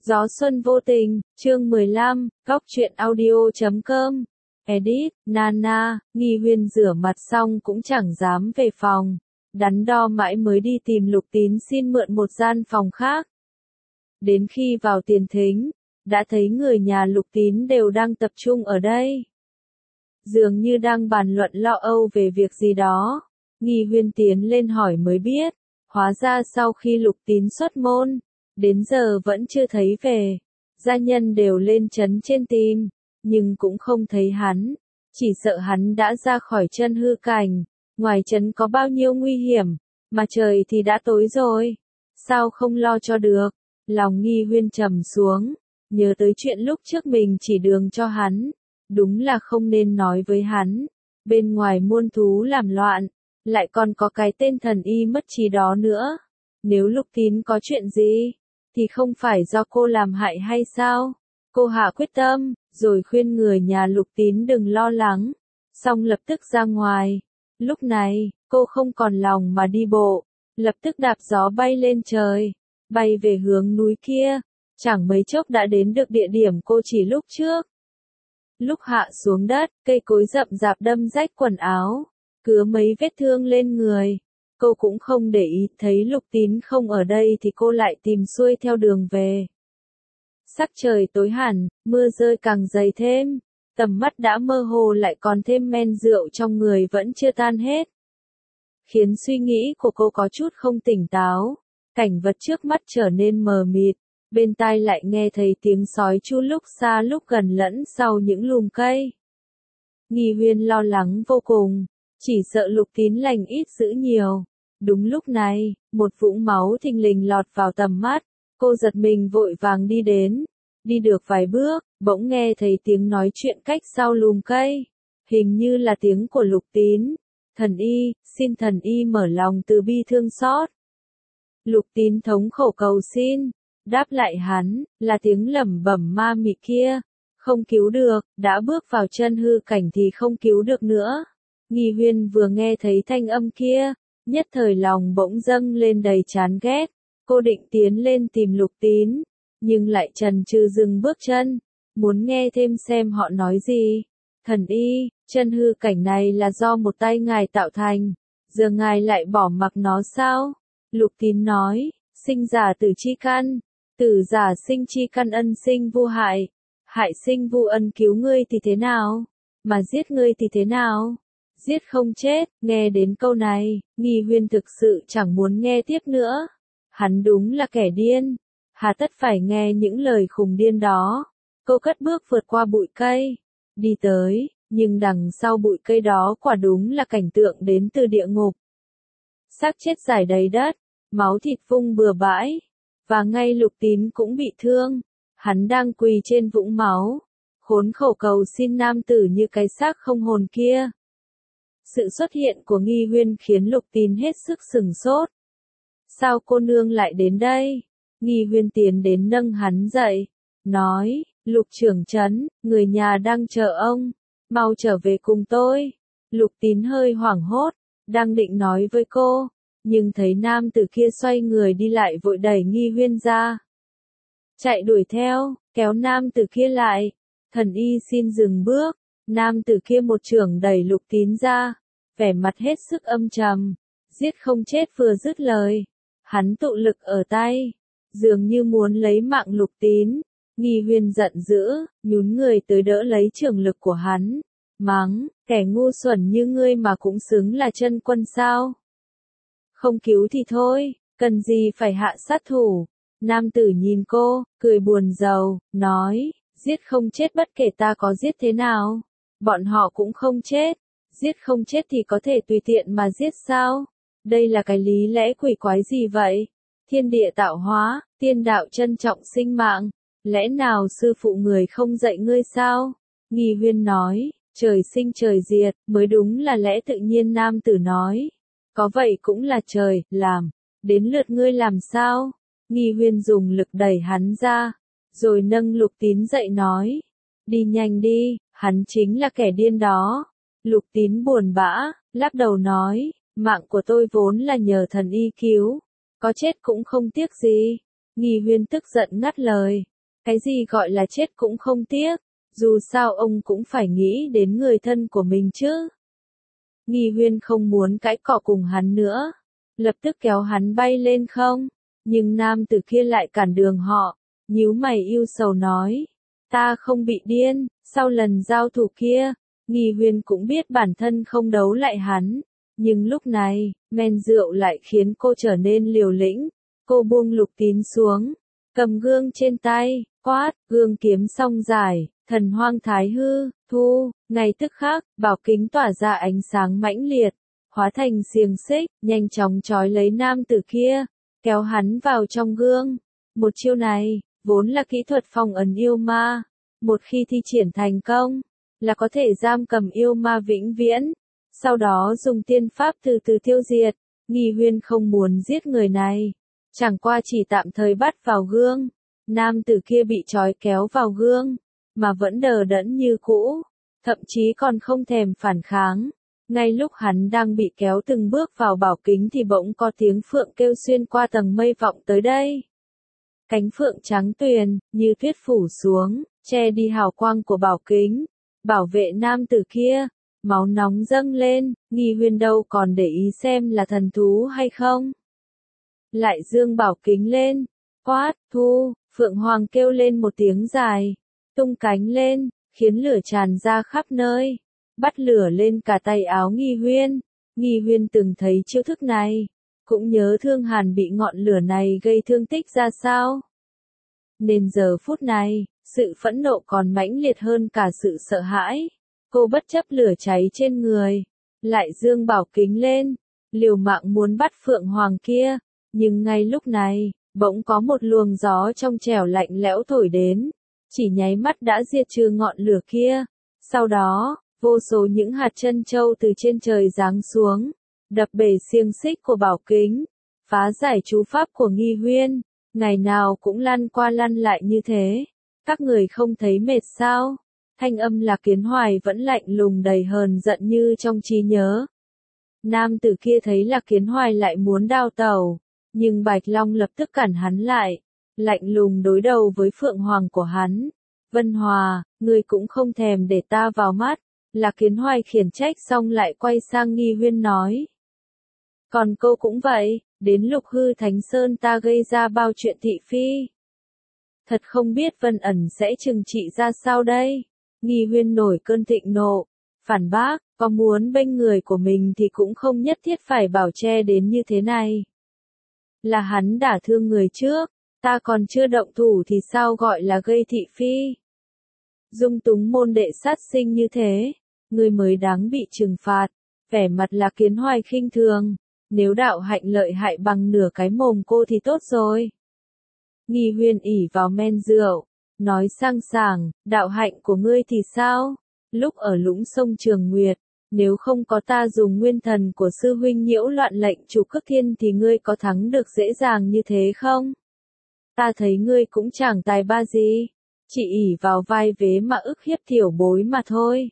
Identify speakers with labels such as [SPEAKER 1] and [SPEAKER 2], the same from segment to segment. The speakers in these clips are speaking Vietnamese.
[SPEAKER 1] Gió xuân vô tình, chương 15, góc truyện audio.com. Edit, Nana, Nghi Huyên rửa mặt xong cũng chẳng dám về phòng. Đắn đo mãi mới đi tìm Lục Tín xin mượn một gian phòng khác. Đến khi vào tiền thính, đã thấy người nhà Lục Tín đều đang tập trung ở đây. Dường như đang bàn luận lo âu về việc gì đó. Nghi Huyên tiến lên hỏi mới biết, hóa ra sau khi Lục Tín xuất môn, đến giờ vẫn chưa thấy về. Gia nhân đều lên trấn trên tìm, nhưng cũng không thấy hắn. Chỉ sợ hắn đã ra khỏi chân hư cảnh. Ngoài trấn có bao nhiêu nguy hiểm, mà trời thì đã tối rồi. Sao không lo cho được? Lòng Nghi Huyên trầm xuống, nhớ tới chuyện lúc trước mình chỉ đường cho hắn. Đúng là không nên nói với hắn. Bên ngoài muôn thú làm loạn, lại còn có cái tên thần y mất trí đó nữa. Nếu Lục Tín có chuyện gì, thì không phải do cô làm hại hay sao? Cô hạ quyết tâm, rồi khuyên người nhà Lục Tín đừng lo lắng. Xong lập tức ra ngoài. Lúc này, cô không còn lòng mà đi bộ. Lập tức đạp gió bay lên trời. Bay về hướng núi kia. Chẳng mấy chốc đã đến được địa điểm cô chỉ lúc trước. Lúc hạ xuống đất, cây cối rậm rạp đâm rách quần áo. Cứa mấy vết thương lên người. Cô cũng không để ý, thấy Lục Tín không ở đây thì cô lại tìm xuôi theo đường về. Sắc trời tối hẳn, mưa rơi càng dày thêm. Tầm mắt đã mơ hồ lại còn thêm men rượu trong người vẫn chưa tan hết. Khiến suy nghĩ của cô có chút không tỉnh táo. Cảnh vật trước mắt trở nên mờ mịt. Bên tai lại nghe thấy tiếng sói chu lúc xa lúc gần lẫn sau những lùm cây. Nghi Huyên lo lắng vô cùng. Chỉ sợ Lục Tín lành ít dữ nhiều. Đúng lúc này, một vũng máu thình lình lọt vào tầm mắt. Cô giật mình vội vàng đi đến. Đi được vài bước, bỗng nghe thấy tiếng nói chuyện cách sau lùm cây. Hình như là tiếng của Lục Tín. Thần y, xin thần y mở lòng từ bi thương xót. Lục Tín thống khẩu cầu xin. Đáp lại hắn, là tiếng lẩm bẩm ma mị kia. Không cứu được, đã bước vào chân hư cảnh thì không cứu được nữa. Nghi Huyên vừa nghe thấy thanh âm kia, nhất thời lòng bỗng dâng lên đầy chán ghét. Cô định tiến lên tìm Lục Tín, nhưng lại chần chừ dừng bước chân, muốn nghe thêm xem họ nói gì. Thần y, chân hư cảnh này là do một tay ngài tạo thành, giờ ngài lại bỏ mặc nó sao? Lục Tín nói, sinh giả tử chi căn, tử giả sinh chi căn, ân sinh vô hại, hại sinh vô ân, cứu ngươi thì thế nào? Mà giết ngươi thì thế nào? Giết không chết. Nghe đến câu này, Nghi Huyên thực sự chẳng muốn nghe tiếp nữa. Hắn đúng là kẻ điên. Hà tất phải nghe những lời khùng điên đó. Cô cất bước vượt qua bụi cây. Đi tới, nhưng đằng sau bụi cây đó quả đúng là cảnh tượng đến từ địa ngục. Xác chết rải đầy đất, máu thịt vung bừa bãi. Và ngay Lục Tín cũng bị thương. Hắn đang quỳ trên vũng máu. Khốn khổ cầu xin nam tử như cái xác không hồn kia. Sự xuất hiện của Nghi Huyên khiến Lục Tín hết sức sửng sốt. Sao cô nương lại đến đây? Nghi Huyên tiến đến nâng hắn dậy, nói, Lục trưởng trấn, người nhà đang chờ ông, mau trở về cùng tôi. Lục Tín hơi hoảng hốt, đang định nói với cô, nhưng thấy nam tử kia xoay người đi lại vội đẩy Nghi Huyên ra. Chạy đuổi theo, kéo nam tử kia lại, thần y xin dừng bước. Nam tử kia một chưởng đẩy Lục Tín ra, vẻ mặt hết sức âm trầm. Giết không chết vừa dứt lời, hắn tụ lực ở tay, dường như muốn lấy mạng Lục Tín. Nghi Huyên giận dữ, nhún người tới đỡ lấy chưởng lực của hắn, mắng, kẻ ngu xuẩn như ngươi mà cũng xứng là chân quân sao? Không cứu thì thôi, cần gì phải hạ sát thủ? Nam tử nhìn cô, cười buồn rầu, nói, giết không chết bất kể ta có giết thế nào. Bọn họ cũng không chết. Giết không chết thì có thể tùy tiện mà giết sao? Đây là cái lý lẽ quỷ quái gì vậy? Thiên địa tạo hóa, tiên đạo trân trọng sinh mạng. Lẽ nào sư phụ người không dạy ngươi sao? Nghi Huyên nói, trời sinh trời diệt, mới đúng là lẽ tự nhiên. Nam tử nói, có vậy cũng là trời, làm. Đến lượt ngươi làm sao? Nghi Huyên dùng lực đẩy hắn ra, rồi nâng Lục Tín dậy nói, đi nhanh đi, hắn chính là kẻ điên đó. Lục Tín buồn bã, lắc đầu nói, mạng của tôi vốn là nhờ thần y cứu, có chết cũng không tiếc gì. Nghi Huyên tức giận ngắt lời, Cái gì gọi là chết cũng không tiếc, dù sao ông cũng phải nghĩ đến người thân của mình chứ. Nghi Huyên không muốn cãi cọ cùng hắn nữa, lập tức kéo hắn bay lên không, nhưng nam tử kia lại cản đường họ, nhíu mày ưu sầu nói, ta không bị điên, sau lần giao thủ kia, Nghi Huyên cũng biết bản thân không đấu lại hắn, nhưng lúc này, men rượu lại khiến cô trở nên liều lĩnh, cô buông Lục Tín xuống, cầm gương trên tay, quát, gương kiếm song dài, thần hoang thái hư, thu, ngay tức khắc, bảo kính tỏa ra ánh sáng mãnh liệt, hóa thành xiềng xích, nhanh chóng trói lấy nam tử kia, kéo hắn vào trong gương. Một chiêu này, vốn là kỹ thuật phong ấn yêu ma, một khi thi triển thành công, là có thể giam cầm yêu ma vĩnh viễn, sau đó dùng tiên pháp từ từ tiêu diệt. Nghi Huyên không muốn giết người này, chẳng qua chỉ tạm thời bắt vào gương. Nam tử kia bị trói kéo vào gương, mà vẫn đờ đẫn như cũ, thậm chí còn không thèm phản kháng. Ngay lúc hắn đang bị kéo từng bước vào bảo kính thì bỗng có tiếng phượng kêu xuyên qua tầng mây vọng tới đây. Cánh phượng trắng tuyền, như tuyết phủ xuống, che đi hào quang của bảo kính, bảo vệ nam tử kia. Máu nóng dâng lên, Nghi Huyên đâu còn để ý xem là thần thú hay không. Lại dương bảo kính lên, quát, thu, phượng hoàng kêu lên một tiếng dài, tung cánh lên, khiến lửa tràn ra khắp nơi, bắt lửa lên cả tay áo Nghi Huyên. Nghi Huyên từng thấy chiêu thức này, cũng nhớ Thương Hàn bị ngọn lửa này gây thương tích ra sao. Nên giờ phút này, sự phẫn nộ còn mãnh liệt hơn cả sự sợ hãi. Cô bất chấp lửa cháy trên người, lại dương bảo kính lên, liều mạng muốn bắt phượng hoàng kia, nhưng ngay lúc này, bỗng có một luồng gió trong trẻo lạnh lẽo thổi đến, chỉ nháy mắt đã diệt trừ ngọn lửa kia. Sau đó, vô số những hạt chân châu từ trên trời giáng xuống, đập bể xiềng xích của bảo kính, phá giải chú pháp của Nghi Huyên. Ngày nào cũng lăn qua lăn lại như thế, các người không thấy mệt sao? Thanh âm Lạc Kiến Hoài vẫn lạnh lùng đầy hờn giận như trong trí nhớ. Nam tử kia thấy Lạc Kiến Hoài lại muốn đao tẩu, nhưng Bạch Long lập tức cản hắn lại, lạnh lùng đối đầu với Phượng Hoàng của hắn. Vân Hòa, ngươi cũng không thèm để ta vào mắt. Lạc Kiến Hoài khiển trách xong lại quay sang Nghi Huyên nói. Còn cô cũng vậy, đến Lục Hư Thánh Sơn ta gây ra bao chuyện thị phi. Thật không biết Vân Ẩn sẽ trừng trị ra sao đây. Nghi Huyên nổi cơn thịnh nộ, phản bác, có muốn bênh người của mình thì cũng không nhất thiết phải bảo che đến như thế này. Là hắn đả thương người trước, ta còn chưa động thủ thì sao gọi là gây thị phi. Dung túng môn đệ sát sinh như thế, người mới đáng bị trừng phạt. Vẻ mặt Lạc Kiến Hoài khinh thường, nếu đạo hạnh lợi hại bằng nửa cái mồm cô thì tốt rồi. Nghi Huyên ỉ vào men rượu, nói sang sảng, đạo hạnh của ngươi thì sao? Lúc ở Lũng Sông Trường Nguyệt, nếu không có ta dùng nguyên thần của sư huynh nhiễu loạn lệnh Chủ Cước Thiên thì ngươi có thắng được dễ dàng như thế không? Ta thấy ngươi cũng chẳng tài ba gì, chỉ ỉ vào vai vế mà ức hiếp tiểu bối mà thôi.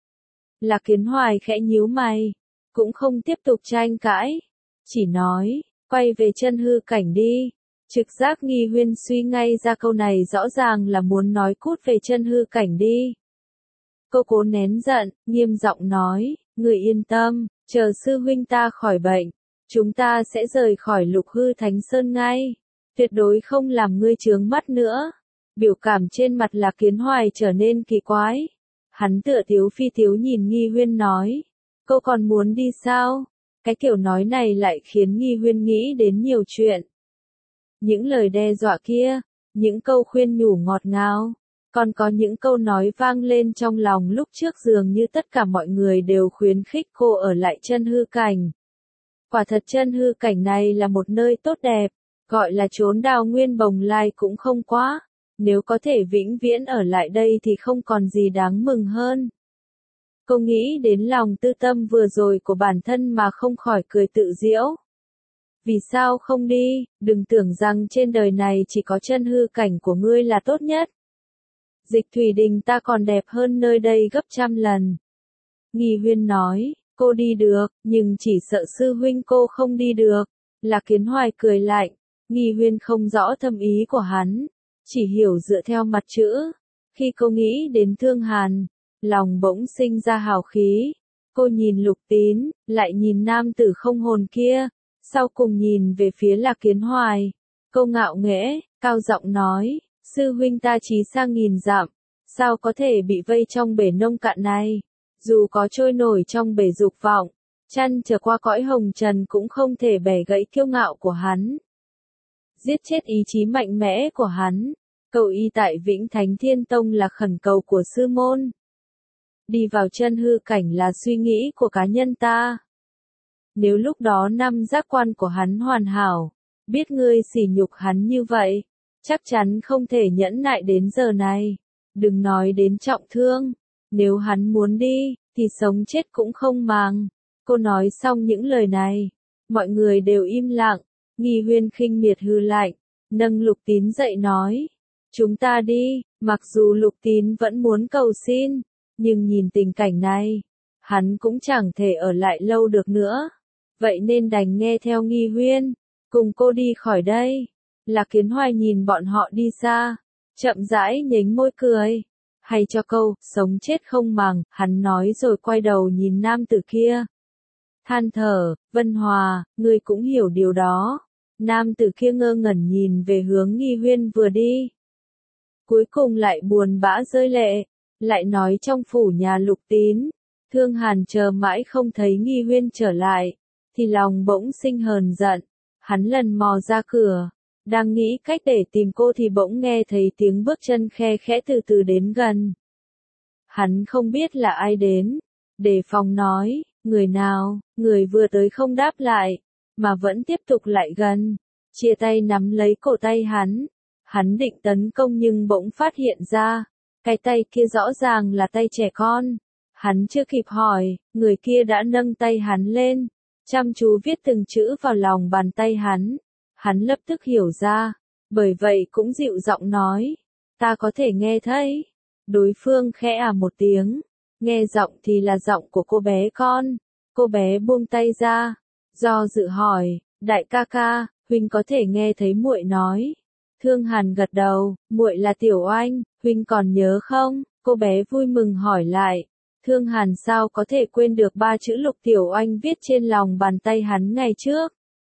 [SPEAKER 1] Lạc Kiến Hoài khẽ nhíu mày, cũng không tiếp tục tranh cãi, chỉ nói, quay về chân hư cảnh đi. Trực giác Nghi Huyên suy ngay ra câu này rõ ràng là muốn nói cút về chân hư cảnh đi. Cô cố nén giận, nghiêm giọng nói, người yên tâm, chờ sư huynh ta khỏi bệnh, chúng ta sẽ rời khỏi Lục Hư Thánh Sơn ngay, tuyệt đối không làm ngươi chướng mắt nữa. Biểu cảm trên mặt Lạc Kiến Hoài trở nên kỳ quái. Hắn tựa thiếu phi thiếu nhìn Nghi Huyên nói, cô còn muốn đi sao? Cái kiểu nói này lại khiến Nghi Huyên nghĩ đến nhiều chuyện. Những lời đe dọa kia, những câu khuyên nhủ ngọt ngào, còn có những câu nói vang lên trong lòng lúc trước dường như tất cả mọi người đều khuyến khích cô ở lại chân hư cảnh. Quả thật chân hư cảnh này là một nơi tốt đẹp, gọi là chốn đào nguyên bồng lai cũng không quá, nếu có thể vĩnh viễn ở lại đây thì không còn gì đáng mừng hơn. Cô nghĩ đến lòng tư tâm vừa rồi của bản thân mà không khỏi cười tự giễu. Vì sao không đi, đừng tưởng rằng trên đời này chỉ có chân hư cảnh của ngươi là tốt nhất. Dịch Thủy Đình ta còn đẹp hơn nơi đây gấp trăm lần. Nghi Huyên nói, cô đi được, nhưng chỉ sợ sư huynh cô không đi được. Lạc Kiến Hoài cười lạnh, Nghi Huyên không rõ thâm ý của hắn, chỉ hiểu dựa theo mặt chữ. Khi cô nghĩ đến Thương Hàn, lòng bỗng sinh ra hào khí. Cô nhìn Lục Tín, lại nhìn nam tử không hồn kia, sau cùng nhìn về phía Lạc Kiến Hoài. Cô ngạo nghễ, cao giọng nói, sư huynh ta chí sang nghìn dặm, sao có thể bị vây trong bể nông cạn này? Dù có trôi nổi trong bể dục vọng, chăn trở qua cõi hồng trần cũng không thể bẻ gãy kiêu ngạo của hắn. Giết chết ý chí mạnh mẽ của hắn. Cầu y tại Vĩnh Thánh Thiên Tông là khẩn cầu của sư môn. Đi vào chân hư cảnh là suy nghĩ của cá nhân ta. Nếu lúc đó năm giác quan của hắn hoàn hảo, biết ngươi sỉ nhục hắn như vậy, chắc chắn không thể nhẫn nại đến giờ này. Đừng nói đến trọng thương, nếu hắn muốn đi, thì sống chết cũng không màng. Cô nói xong những lời này, mọi người đều im lặng. Nghi Huyên khinh miệt hừ lạnh, nâng Lục Tín dậy nói, chúng ta đi. Mặc dù Lục Tín vẫn muốn cầu xin, nhưng nhìn tình cảnh này, hắn cũng chẳng thể ở lại lâu được nữa. Vậy nên đành nghe theo Nghi Huyên, cùng cô đi khỏi đây. Lạc Kiến Hoài nhìn bọn họ đi xa, chậm rãi nhếch môi cười. Hay cho câu, sống chết không màng, hắn nói rồi quay đầu nhìn nam tử kia. Than thở, Vân Hòa, ngươi cũng hiểu điều đó. Nam tử kia ngơ ngẩn nhìn về hướng Nghi Huyên vừa đi. Cuối cùng lại buồn bã rơi lệ, lại nói trong phủ nhà Lục Tín, Thương Hàn chờ mãi không thấy Nghi Huyên trở lại, thì lòng bỗng sinh hờn giận. Hắn lần mò ra cửa, đang nghĩ cách để tìm cô thì bỗng nghe thấy tiếng bước chân khe khẽ từ từ đến gần. Hắn không biết là ai đến, đề phòng nói, người nào, người vừa tới không đáp lại, mà vẫn tiếp tục lại gần, chia tay nắm lấy cổ tay hắn. Hắn định tấn công nhưng bỗng phát hiện ra, cái tay kia rõ ràng là tay trẻ con. Hắn chưa kịp hỏi, người kia đã nâng tay hắn lên, chăm chú viết từng chữ vào lòng bàn tay hắn. Hắn lập tức hiểu ra, bởi vậy cũng dịu giọng nói, ta có thể nghe thấy. Đối phương khẽ một tiếng, nghe giọng thì là giọng của cô bé con. Cô bé buông tay ra, do dự hỏi, đại ca ca, huynh có thể nghe thấy muội nói. Thương Hàn gật đầu, muội là Tiểu Oanh, huynh còn nhớ không? Cô bé vui mừng hỏi lại. Thương Hàn sao có thể quên được ba chữ Lục Tiểu Oanh viết trên lòng bàn tay hắn ngày trước.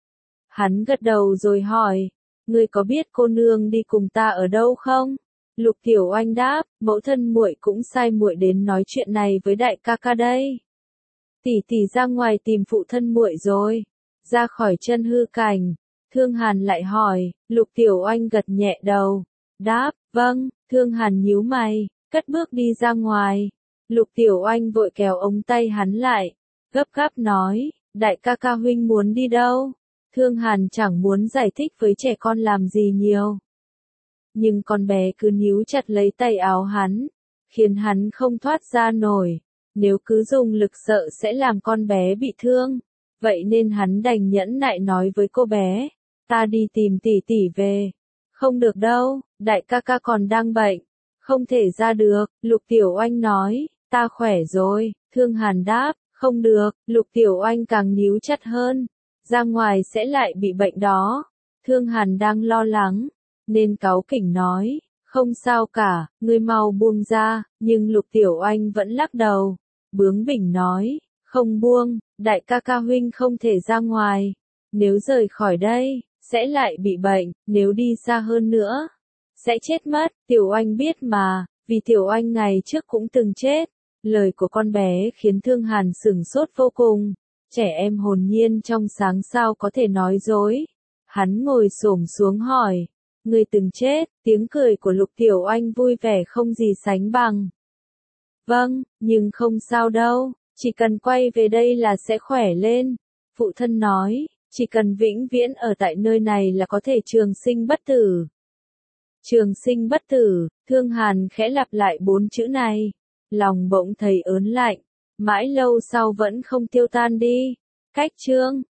[SPEAKER 1] Hắn gật đầu rồi hỏi, ngươi có biết cô nương đi cùng ta ở đâu không? Lục Tiểu Oanh đáp, mẫu thân muội cũng sai muội đến nói chuyện này với đại ca ca đây. Tỷ tỷ ra ngoài tìm phụ thân muội rồi. Ra khỏi chân hư cảnh, Thương Hàn lại hỏi, Lục Tiểu Oanh gật nhẹ đầu, đáp, vâng. Thương Hàn nhíu mày, cất bước đi ra ngoài. Lục Tiểu Oanh vội kéo ống tay hắn lại, gấp gáp nói, đại ca ca huynh muốn đi đâu? Thương Hàn chẳng muốn giải thích với trẻ con làm gì nhiều. Nhưng con bé cứ níu chặt lấy tay áo hắn, khiến hắn không thoát ra nổi. Nếu cứ dùng lực sợ sẽ làm con bé bị thương. Vậy nên hắn đành nhẫn nại nói với cô bé, ta đi tìm tỷ tỷ về. Không được đâu, đại ca ca còn đang bệnh, không thể ra được. Lục Tiểu Oanh nói, ta khỏe rồi. Thương Hàn đáp, không được. Lục Tiểu Oanh càng níu chặt hơn, ra ngoài sẽ lại bị bệnh đó. Thương Hàn đang lo lắng, nên cáu kỉnh nói, không sao cả, ngươi mau buông ra. Nhưng Lục Tiểu Oanh vẫn lắc đầu, bướng bỉnh nói, không buông, đại ca ca huynh không thể ra ngoài. Nếu rời khỏi đây, sẽ lại bị bệnh, nếu đi xa hơn nữa, sẽ chết mất. Tiểu Oanh biết mà, vì Tiểu Oanh ngày trước cũng từng chết. Lời của con bé khiến Thương Hàn sửng sốt vô cùng. Trẻ em hồn nhiên trong sáng sao có thể nói dối. Hắn ngồi xổm xuống hỏi, người từng chết? Tiếng cười của Lục Tiểu Oanh vui vẻ không gì sánh bằng. Vâng, nhưng không sao đâu, chỉ cần quay về đây là sẽ khỏe lên. Phụ thân nói, chỉ cần vĩnh viễn ở tại nơi này là có thể trường sinh bất tử. Trường sinh bất tử. Thương Hàn khẽ lặp lại 4 chữ này. Lòng bỗng thấy ớn lạnh, mãi lâu sau vẫn không tiêu tan đi. Cách chương